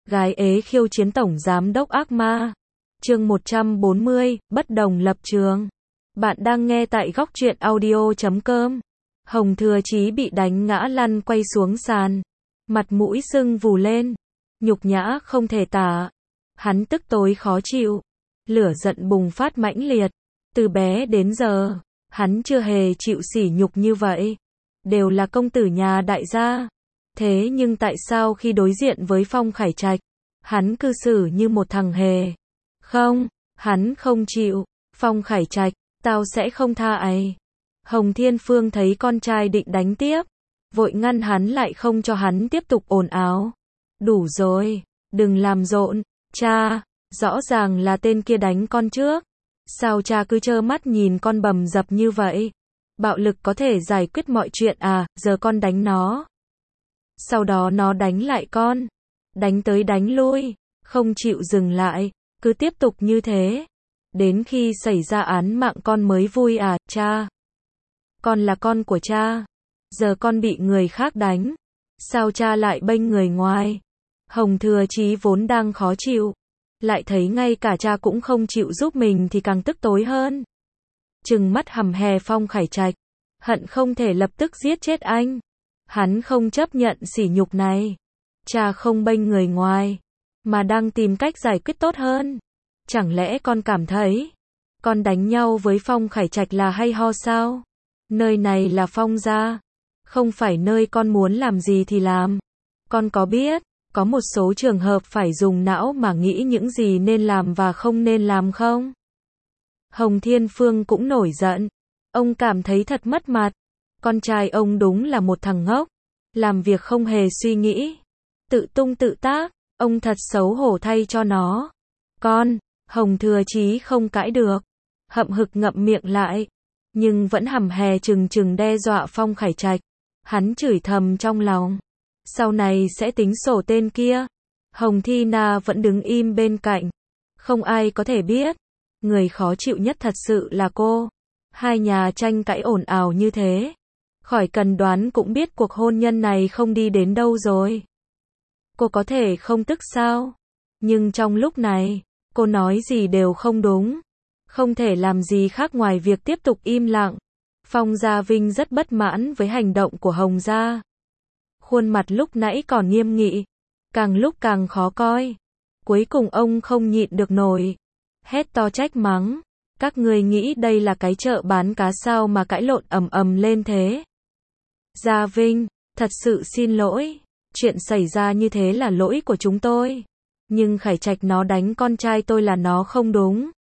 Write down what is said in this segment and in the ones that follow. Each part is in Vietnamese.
Gái ế khiêu chiến tổng giám đốc ác ma. Chương 140, bất đồng lập trường. Bạn đang nghe tại góc truyện audio.com. Hồng Thừa Chí bị đánh ngã lăn quay xuống sàn. Mặt mũi sưng vù lên. Nhục nhã không thể tả. Hắn tức tối khó chịu. Lửa giận bùng phát mãnh liệt. Từ bé đến giờ, hắn chưa hề chịu sỉ nhục như vậy. Đều là công tử nhà đại gia. Thế nhưng tại sao khi đối diện với Phong Khải Trạch, hắn cư xử như một thằng hề? Không, hắn không chịu. Phong Khải Trạch, tao sẽ không tha ấy. Hồng Thiên Phương thấy con trai định đánh tiếp, vội ngăn hắn lại không cho hắn tiếp tục ồn ào. Đủ rồi, đừng làm rộn, cha, rõ ràng là tên kia đánh con trước. Sao cha cứ trơ mắt nhìn con bầm dập như vậy? Bạo lực có thể giải quyết mọi chuyện à, giờ con đánh nó. Sau đó nó đánh lại con. Đánh tới đánh lui, không chịu dừng lại, cứ tiếp tục như thế. Đến khi xảy ra án mạng con mới vui à, cha. Con là con của cha. Giờ con bị người khác đánh. Sao cha lại bênh người ngoài? Hồng Thừa Chí vốn đang khó chịu. Lại thấy ngay cả cha cũng không chịu giúp mình thì càng tức tối hơn. Trừng mắt hằm hè Phong Khải Trạch. Hận không thể lập tức giết chết anh. Hắn không chấp nhận sỉ nhục này. Cha không bênh người ngoài, mà đang tìm cách giải quyết tốt hơn. Chẳng lẽ con cảm thấy, con đánh nhau với Phong Khải Trạch là hay ho sao? Nơi này là Phong gia, không phải nơi con muốn làm gì thì làm. Con có biết, có một số trường hợp phải dùng não mà nghĩ những gì nên làm và không nên làm không? Hồng Thiên Phương cũng nổi giận. Ông cảm thấy thật mất mặt. Con trai ông đúng là một thằng ngốc. Làm việc không hề suy nghĩ. Tự tung tự tác. Ông thật xấu hổ thay cho nó. Con, Hồng Thừa Chí không cãi được. Hậm hực ngậm miệng lại. Nhưng vẫn hằm hè trừng trừng đe dọa Phong Khải Trạch. Hắn chửi thầm trong lòng. Sau này sẽ tính sổ tên kia. Hồng Thi Na vẫn đứng im bên cạnh. Không ai có thể biết. Người khó chịu nhất thật sự là cô. Hai nhà tranh cãi ồn ào như thế. Khỏi cần đoán cũng biết cuộc hôn nhân này không đi đến đâu rồi. Cô có thể không tức sao? Nhưng trong lúc này, cô nói gì đều không đúng. Không thể làm gì khác ngoài việc tiếp tục im lặng. Phong Gia Vinh rất bất mãn với hành động của Hồng Gia. Khuôn mặt lúc nãy còn nghiêm nghị, càng lúc càng khó coi. Cuối cùng ông không nhịn được nổi. Hét to trách mắng. Các người nghĩ đây là cái chợ bán cá sao mà cãi lộn ầm ầm lên thế? Gia Vinh, thật sự xin lỗi. Chuyện xảy ra như thế là lỗi của chúng tôi. Nhưng Khải Trạch nó đánh con trai tôi là nó không đúng.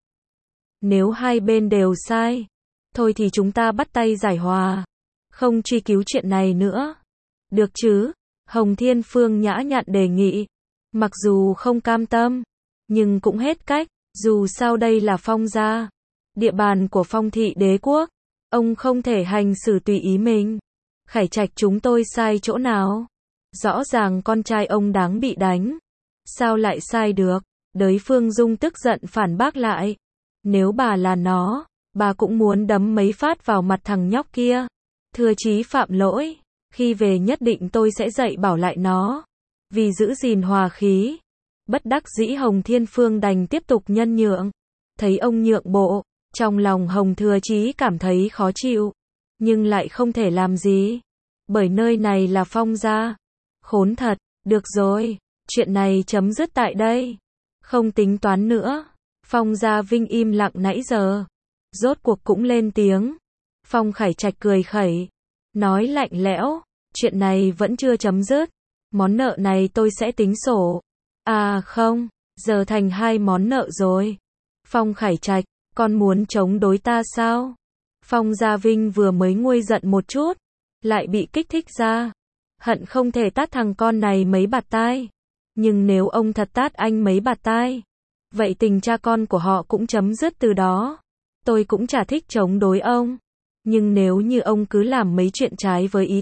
Nếu hai bên đều sai, thôi thì chúng ta bắt tay giải hòa. Không truy cứu chuyện này nữa. Được chứ? Hồng Thiên Phương nhã nhặn đề nghị. Mặc dù không cam tâm, nhưng cũng hết cách. Dù sao đây là Phong gia, địa bàn của Phong thị đế quốc. Ông không thể hành xử tùy ý mình. Khải Trạch chúng tôi sai chỗ nào? Rõ ràng con trai ông đáng bị đánh. Sao lại sai được? Đới Phương Dung tức giận phản bác lại. Nếu bà là nó, bà cũng muốn đấm mấy phát vào mặt thằng nhóc kia. Thừa Chí phạm lỗi. Khi về nhất định tôi sẽ dạy bảo lại nó. Vì giữ gìn hòa khí. Bất đắc dĩ Hồng Thiên Phương đành tiếp tục nhân nhượng. Thấy ông nhượng bộ, trong lòng Hồng Thừa Chí cảm thấy khó chịu. Nhưng lại không thể làm gì. Bởi nơi này là Phong gia. Khốn thật, được rồi, chuyện này chấm dứt tại đây. Không tính toán nữa. Phong Gia Vinh im lặng nãy giờ. Rốt cuộc cũng lên tiếng. Phong Khải Trạch cười khẩy. Nói lạnh lẽo, chuyện này vẫn chưa chấm dứt. Món nợ này tôi sẽ tính sổ. À không, giờ thành hai món nợ rồi. Phong Khải Trạch, con muốn chống đối ta sao? Phong Gia Vinh vừa mới nguôi giận một chút, lại bị kích thích ra. Hận không thể tát thằng con này mấy bạt tai. Nhưng nếu ông thật tát anh mấy bạt tai, vậy tình cha con của họ cũng chấm dứt từ đó. Tôi cũng chả thích chống đối ông. Nhưng nếu như ông cứ làm mấy chuyện trái với ý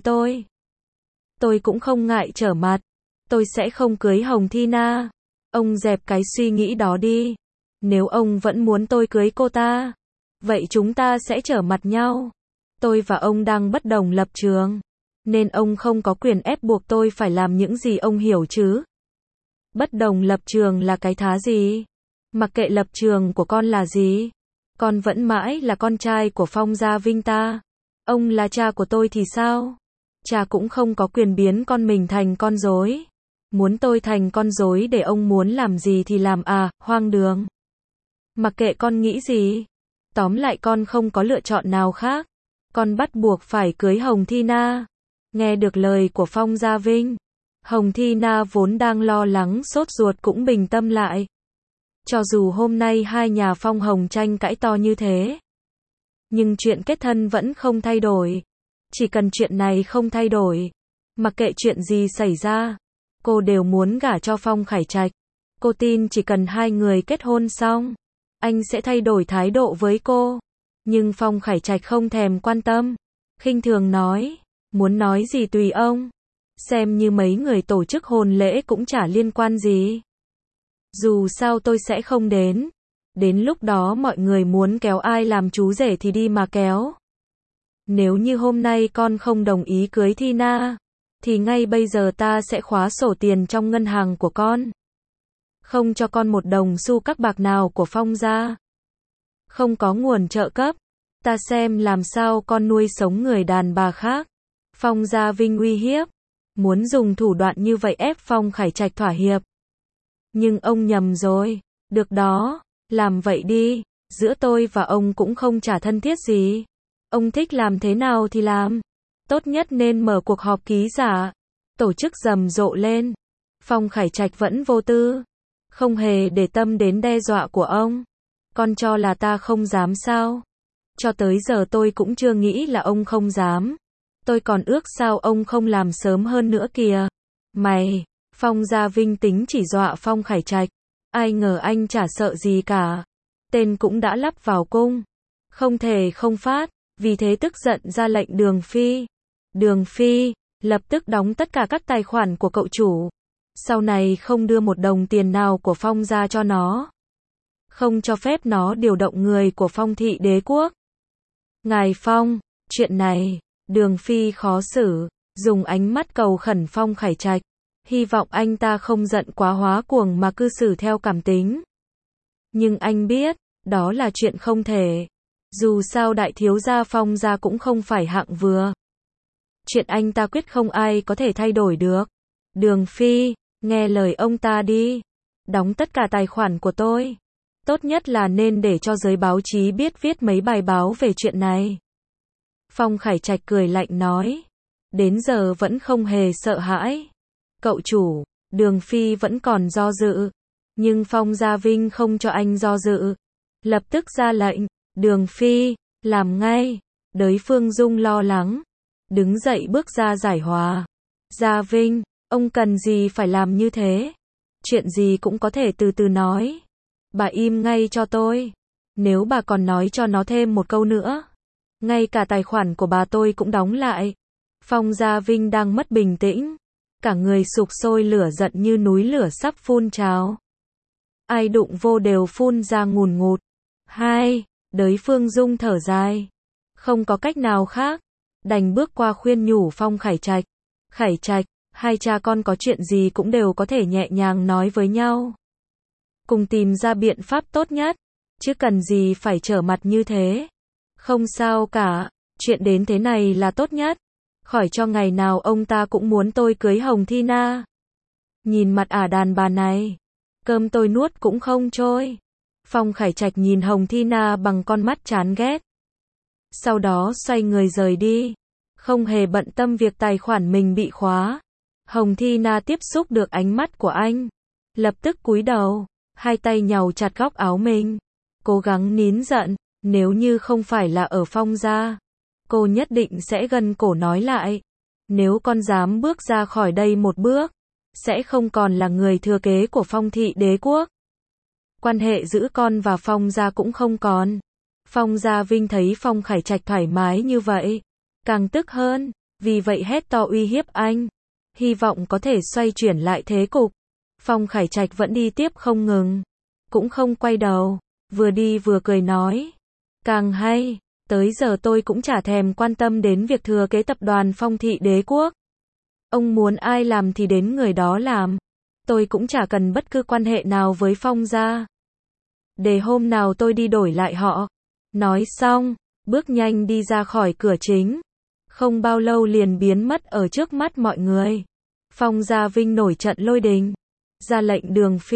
tôi cũng không ngại trở mặt. Tôi sẽ không cưới Hồng Thi Na. Ông dẹp cái suy nghĩ đó đi. Nếu ông vẫn muốn tôi cưới cô ta, vậy chúng ta sẽ trở mặt nhau. Tôi và ông đang bất đồng lập trường, nên ông không có quyền ép buộc tôi phải làm những gì ông hiểu chứ. Bất đồng lập trường là cái thá gì? Mặc kệ lập trường của con là gì, con vẫn mãi là con trai của Phong Gia Vinh ta. Ông là cha của tôi thì sao? Cha cũng không có quyền biến con mình thành con rối. Muốn tôi thành con rối để ông muốn làm gì thì làm à, hoang đường. Mặc kệ con nghĩ gì. Tóm lại con không có lựa chọn nào khác. Con bắt buộc phải cưới Hồng Thi Na. Nghe được lời của Phong Gia Vinh, Hồng Thi Na vốn đang lo lắng sốt ruột cũng bình tâm lại. Cho dù hôm nay hai nhà Phong Hồng tranh cãi to như thế, nhưng chuyện kết thân vẫn không thay đổi. Chỉ cần chuyện này không thay đổi, mặc kệ chuyện gì xảy ra, cô đều muốn gả cho Phong Khải Trạch. Cô tin chỉ cần hai người kết hôn xong, anh sẽ thay đổi thái độ với cô. Nhưng Phong Khải Trạch không thèm quan tâm, khinh thường nói, muốn nói gì tùy ông. Xem như mấy người tổ chức hôn lễ cũng chả liên quan gì. Dù sao tôi sẽ không đến. Đến lúc đó mọi người muốn kéo ai làm chú rể thì đi mà kéo. Nếu như hôm nay con không đồng ý cưới Thi Na, thì ngay bây giờ ta sẽ khóa sổ tiền trong ngân hàng của con. Không cho con một đồng xu các bạc nào của Phong gia. Không có nguồn trợ cấp, ta xem làm sao con nuôi sống người đàn bà khác. Phong Gia Vinh uy hiếp, muốn dùng thủ đoạn như vậy ép Phong Khải Trạch thỏa hiệp. Nhưng ông nhầm rồi. Được đó, làm vậy đi. Giữa tôi và ông cũng không chả thân thiết gì. Ông thích làm thế nào thì làm. Tốt nhất nên mở cuộc họp ký giả. Tổ chức rầm rộ lên. Phong Khải Trạch vẫn vô tư, không hề để tâm đến đe dọa của ông. Con cho là ta không dám sao? Cho tới giờ tôi cũng chưa nghĩ là ông không dám. Tôi còn ước sao ông không làm sớm hơn nữa kìa. Mày, Phong Gia Vinh tính chỉ dọa Phong Khải Trạch. Ai ngờ anh chả sợ gì cả. Tên cũng đã lắp vào cung. Không thể không phát, vì thế tức giận ra lệnh Đường Phi. Đường Phi, lập tức đóng tất cả các tài khoản của cậu chủ. Sau này không đưa một đồng tiền nào của Phong gia cho nó. Không cho phép nó điều động người của Phong thị đế quốc. Ngài Phong, chuyện này, Đường Phi khó xử, dùng ánh mắt cầu khẩn Phong Khải Trạch. Hy vọng anh ta không giận quá hóa cuồng mà cư xử theo cảm tính. Nhưng anh biết, đó là chuyện không thể. Dù sao đại thiếu gia Phong gia cũng không phải hạng vừa. Chuyện anh ta quyết không ai có thể thay đổi được. Đường Phi, nghe lời ông ta đi. Đóng tất cả tài khoản của tôi. Tốt nhất là nên để cho giới báo chí biết, viết mấy bài báo về chuyện này. Phong Khải Trạch cười lạnh nói. Đến giờ vẫn không hề sợ hãi. Cậu chủ, Đường Phi vẫn còn do dự. Nhưng Phong Gia Vinh không cho anh do dự. Lập tức ra lệnh, Đường Phi, làm ngay. Đới Phương Dung lo lắng. Đứng dậy bước ra giải hòa. Gia Vinh, ông cần gì phải làm như thế? Chuyện gì cũng có thể từ từ nói. Bà im ngay cho tôi. Nếu bà còn nói cho nó thêm một câu nữa, ngay cả tài khoản của bà tôi cũng đóng lại. Phong Gia Vinh đang mất bình tĩnh. Cả người sục sôi lửa giận như núi lửa sắp phun trào. Ai đụng vô đều phun ra ngùn ngụt. Đới Phương Dung thở dài. Không có cách nào khác. Đành bước qua khuyên nhủ Phong Khải Trạch. Khải Trạch, hai cha con có chuyện gì cũng đều có thể nhẹ nhàng nói với nhau. Cùng tìm ra biện pháp tốt nhất. Chứ cần gì phải trở mặt như thế. Không sao cả. Chuyện đến thế này là tốt nhất. Khỏi cho ngày nào ông ta cũng muốn tôi cưới Hồng Thi Na. Nhìn mặt đàn bà này. Cơm tôi nuốt cũng không trôi. Phong Khải Trạch nhìn Hồng Thi Na bằng con mắt chán ghét. Sau đó xoay người rời đi. Không hề bận tâm việc tài khoản mình bị khóa. Hồng Thi Na tiếp xúc được ánh mắt của anh. Lập tức cúi đầu. Hai tay nhàu chặt góc áo mình. Cố gắng nín giận. Nếu như không phải là ở Phong gia, cô nhất định sẽ gân cổ nói lại. Nếu con dám bước ra khỏi đây một bước, sẽ không còn là người thừa kế của Phong thị đế quốc. Quan hệ giữa con và Phong gia cũng không còn. Phong Gia Vinh thấy Phong Khải Trạch thoải mái như vậy, càng tức hơn, vì vậy hét to uy hiếp anh. Hy vọng có thể xoay chuyển lại thế cục. Phong Khải Trạch vẫn đi tiếp không ngừng, cũng không quay đầu, vừa đi vừa cười nói. Càng hay, tới giờ tôi cũng chả thèm quan tâm đến việc thừa kế tập đoàn Phong thị đế quốc. Ông muốn ai làm thì đến người đó làm. Tôi cũng chả cần bất cứ quan hệ nào với Phong gia. Để hôm nào tôi đi đổi lại họ. Nói xong, bước nhanh đi ra khỏi cửa chính. Không bao lâu liền biến mất ở trước mắt mọi người. Phong Gia Vinh nổi trận lôi đình. Ra lệnh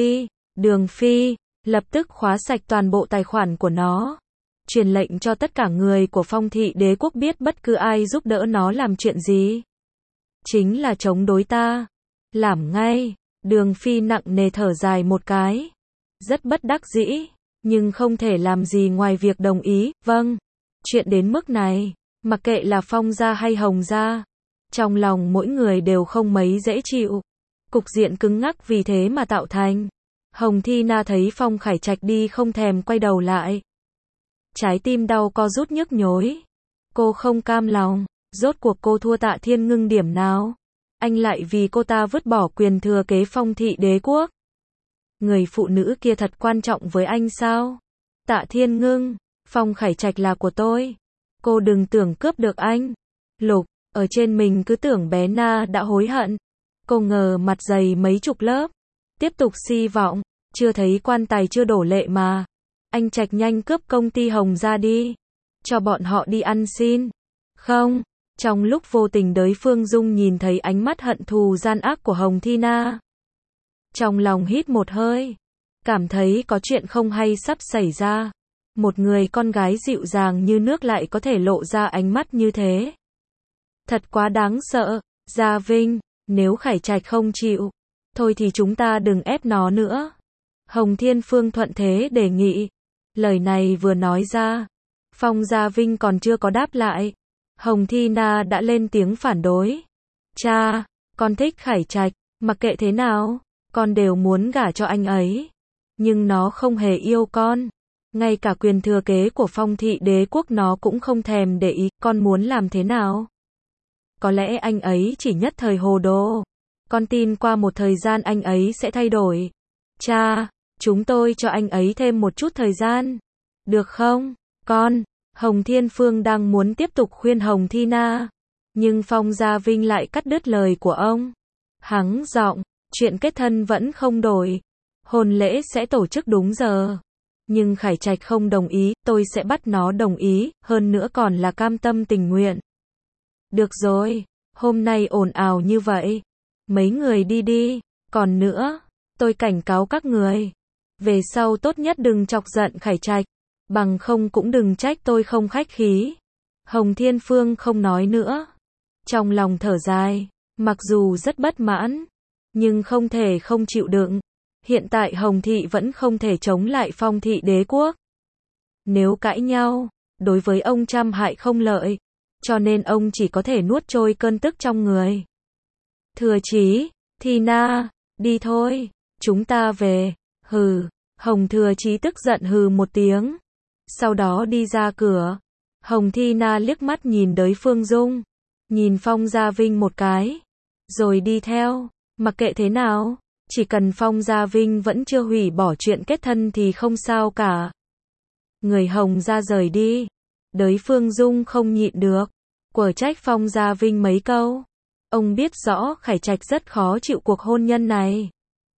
Đường Phi, lập tức khóa sạch toàn bộ tài khoản của nó. Truyền lệnh cho tất cả người của Phong thị đế quốc biết bất cứ ai giúp đỡ nó làm chuyện gì. Chính là chống đối ta. Làm ngay. Đường Phi nặng nề thở dài một cái. Rất bất đắc dĩ, nhưng không thể làm gì ngoài việc đồng ý. Vâng. Chuyện đến mức này, mặc kệ là Phong gia hay Hồng gia, trong lòng mỗi người đều không mấy dễ chịu. Cục diện cứng ngắc vì thế mà tạo thành. Hồng Thi Na thấy Phong Khải Trạch đi không thèm quay đầu lại. Trái tim đau co rút nhức nhối. Cô không cam lòng, rốt cuộc cô thua Tạ Thiên Ngưng điểm nào? Anh lại vì cô ta vứt bỏ quyền thừa kế Phong thị đế quốc. Người phụ nữ kia thật quan trọng với anh sao? Tạ Thiên Ngưng, Phong Khải Trạch là của tôi. Cô đừng tưởng cướp được anh. Lục, ở trên mình cứ tưởng bé Na đã hối hận. Cô ngờ mặt dày mấy chục lớp. Tiếp tục si vọng, chưa thấy quan tài chưa đổ lệ mà. Anh Trạch nhanh cướp công ty Hồng ra đi. Cho bọn họ đi ăn xin. Không, trong lúc vô tình đới Phương Dung nhìn thấy ánh mắt hận thù gian ác của Hồng Thi Na. Trong lòng hít một hơi. Cảm thấy có chuyện không hay sắp xảy ra. Một người con gái dịu dàng như nước lại có thể lộ ra ánh mắt như thế. Thật quá đáng sợ. Gia Vinh, nếu Khải Trạch không chịu, thôi thì chúng ta đừng ép nó nữa. Hồng Thiên Phương thuận thế đề nghị. Lời này vừa nói ra, Phong Gia Vinh còn chưa có đáp lại. Hồng Thi Na đã lên tiếng phản đối. Cha, con thích Khải Trạch, mặc kệ thế nào, con đều muốn gả cho anh ấy. Nhưng nó không hề yêu con. Ngay cả quyền thừa kế của Phong thị đế quốc nó cũng không thèm để ý, con muốn làm thế nào? Có lẽ anh ấy chỉ nhất thời hồ đồ. Con tin qua một thời gian anh ấy sẽ thay đổi. Cha, chúng tôi cho anh ấy thêm một chút thời gian. Được không, con? Hồng Thiên Phương đang muốn tiếp tục khuyên Hồng Thi Na. Nhưng Phong Gia Vinh lại cắt đứt lời của ông. Hắng giọng, chuyện kết thân vẫn không đổi. Hôn lễ sẽ tổ chức đúng giờ. Nhưng Khải Trạch không đồng ý, tôi sẽ bắt nó đồng ý, hơn nữa còn là cam tâm tình nguyện. Được rồi, hôm nay ồn ào như vậy. Mấy người đi đi, còn nữa, tôi cảnh cáo các người. Về sau tốt nhất đừng chọc giận Khải Trạch, bằng không cũng đừng trách tôi không khách khí. Hồng Thiên Phương không nói nữa. Trong lòng thở dài, mặc dù rất bất mãn, nhưng không thể không chịu đựng. Hiện tại Hồng Thị vẫn không thể chống lại Phong thị đế quốc. Nếu cãi nhau, đối với ông trăm hại không lợi, cho nên ông chỉ có thể nuốt trôi cơn tức trong người. Thừa Chí, Thi Na, đi thôi, chúng ta về. Hừ, Hồng Thừa Chí tức giận hừ một tiếng. Sau đó đi ra cửa. Hồng Thi Na liếc mắt nhìn đới Phương Dung, nhìn Phong Gia Vinh một cái, rồi đi theo. Mặc kệ thế nào, chỉ cần Phong Gia Vinh vẫn chưa hủy bỏ chuyện kết thân thì không sao cả. Người Hồng ra rời đi. Đới Phương Dung không nhịn được, quở trách Phong Gia Vinh mấy câu. Ông biết rõ Khải Trạch rất khó chịu cuộc hôn nhân này.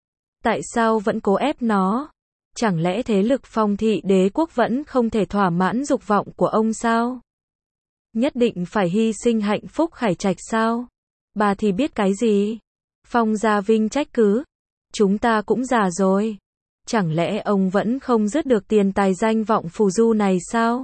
Tại sao vẫn cố ép nó? Chẳng lẽ thế lực Phong thị đế quốc vẫn không thể thỏa mãn dục vọng của ông sao? Nhất định phải hy sinh hạnh phúc Khải Trạch sao? Bà thì biết cái gì? Phong Gia Vinh trách cứ. Chúng ta cũng già rồi. Chẳng lẽ ông vẫn không dứt được tiền tài danh vọng phù du này sao?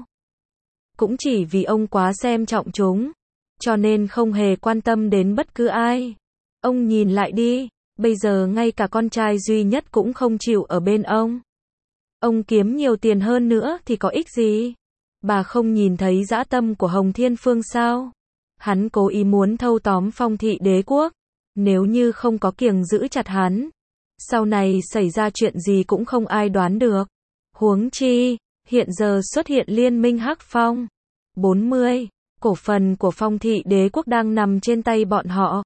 Cũng chỉ vì ông quá xem trọng chúng, cho nên không hề quan tâm đến bất cứ ai. Ông nhìn lại đi, bây giờ ngay cả con trai duy nhất cũng không chịu ở bên ông. Ông kiếm nhiều tiền hơn nữa thì có ích gì? Bà không nhìn thấy dã tâm của Hồng Thiên Phương sao? Hắn cố ý muốn thâu tóm Phong thị đế quốc. Nếu như không có kiềng giữ chặt hắn, sau này xảy ra chuyện gì cũng không ai đoán được. Huống chi, hiện giờ xuất hiện liên minh Hắc Phong. 40. Cổ phần của Phong thị đế quốc đang nằm trên tay bọn họ.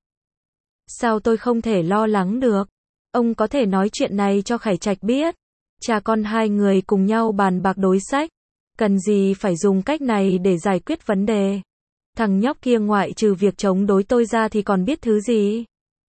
Sao tôi không thể lo lắng được? Ông có thể nói chuyện này cho Khải Trạch biết. Cha con hai người cùng nhau bàn bạc đối sách. Cần gì phải dùng cách này để giải quyết vấn đề? Thằng nhóc kia ngoại trừ việc chống đối tôi ra thì còn biết thứ gì?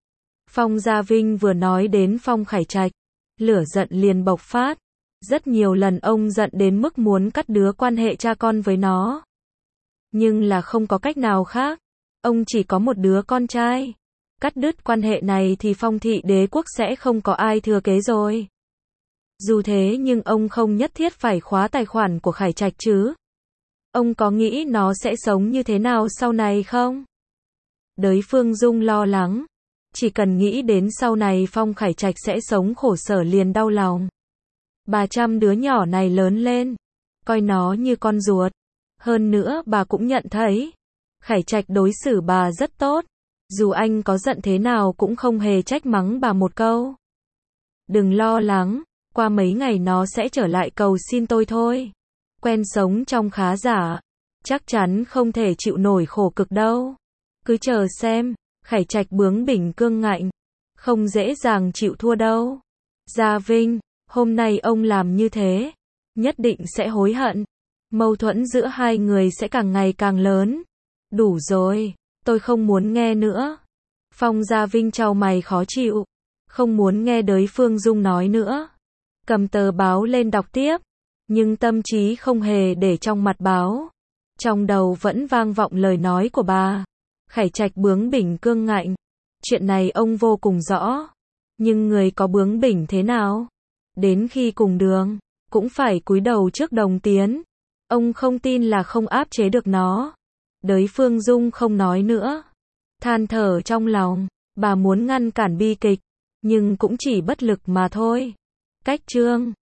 Phong Gia Vinh vừa nói đến Phong Khải Trạch, lửa giận liền bộc phát. Rất nhiều lần ông giận đến mức muốn cắt đứa quan hệ cha con với nó. Nhưng là không có cách nào khác. Ông chỉ có một đứa con trai. Cắt đứt quan hệ này thì Phong thị đế quốc sẽ không có ai thừa kế rồi. Dù thế nhưng ông không nhất thiết phải khóa tài khoản của Khải Trạch chứ. Ông có nghĩ nó sẽ sống như thế nào sau này không? Đới Phương Dung lo lắng. Chỉ cần nghĩ đến sau này Phong Khải Trạch sẽ sống khổ sở liền đau lòng. Bà chăm đứa nhỏ này lớn lên, coi nó như con ruột. Hơn nữa bà cũng nhận thấy, Khải Trạch đối xử bà rất tốt. Dù anh có giận thế nào cũng không hề trách mắng bà một câu. Đừng lo lắng, qua mấy ngày nó sẽ trở lại cầu xin tôi thôi. Quen sống trong khá giả, chắc chắn không thể chịu nổi khổ cực đâu. Cứ chờ xem, Khải Trạch bướng bỉnh cương ngạnh, không dễ dàng chịu thua đâu. Gia Vinh, hôm nay ông làm như thế, nhất định sẽ hối hận. Mâu thuẫn giữa hai người sẽ càng ngày càng lớn. Đủ rồi, tôi không muốn nghe nữa. Phong Gia Vinh chau mày khó chịu, không muốn nghe Đới Phương Dung nói nữa. Cầm tờ báo lên đọc tiếp, nhưng tâm trí không hề để trong mặt báo. Trong đầu vẫn vang vọng lời nói của bà. Khải Trạch bướng bỉnh cương ngạnh. Chuyện này ông vô cùng rõ. Nhưng người có bướng bỉnh thế nào? Đến khi cùng đường, cũng phải cúi đầu trước đồng tiến. Ông không tin là không áp chế được nó. Đới Phương Dung không nói nữa. Than thở trong lòng, bà muốn ngăn cản bi kịch, nhưng cũng chỉ bất lực mà thôi. Cách chương